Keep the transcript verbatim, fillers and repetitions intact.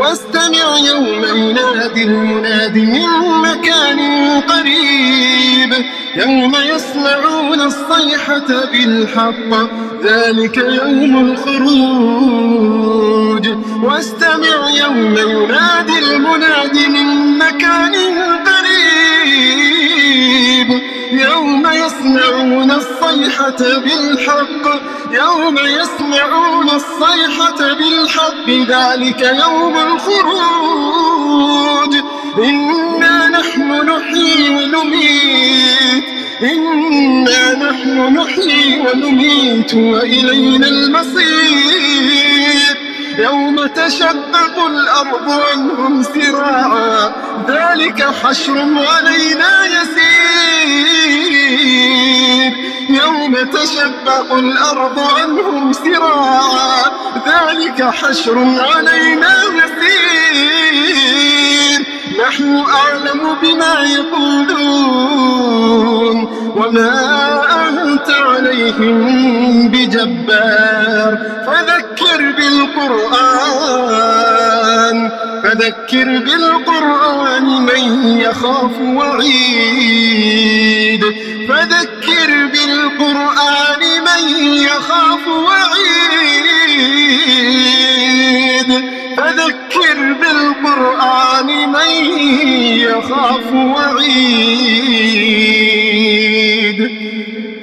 واستمع يوم ينادي المناد من مكان قريب يوم يسمعون الصيحة بالحق ذلك يوم الخروج واستمع يوم ينادي المناد من مكان قريب يوم يسمعون الصيحة بالحق يوم يسمعون الصيحة بالحق ذلك يوم الخروج إنا نحن نحيي ونميت إنا نحن نحيي ونميت وإلينا المصير يوم تشقق الأرض عنهم سراعا ذلك حشر علينا يسير يوم تشقق الأرض عنهم سراعا ذلك حشر علينا يسير نحن أعلم بما يقولون وما أنت عليهم بجبار فذكر بالقرآن فذكر بالقرآن من يخاف وعيد فذكر بالقرآن من يخاف وعيد فذكر بالقرآن من يخاف وعيد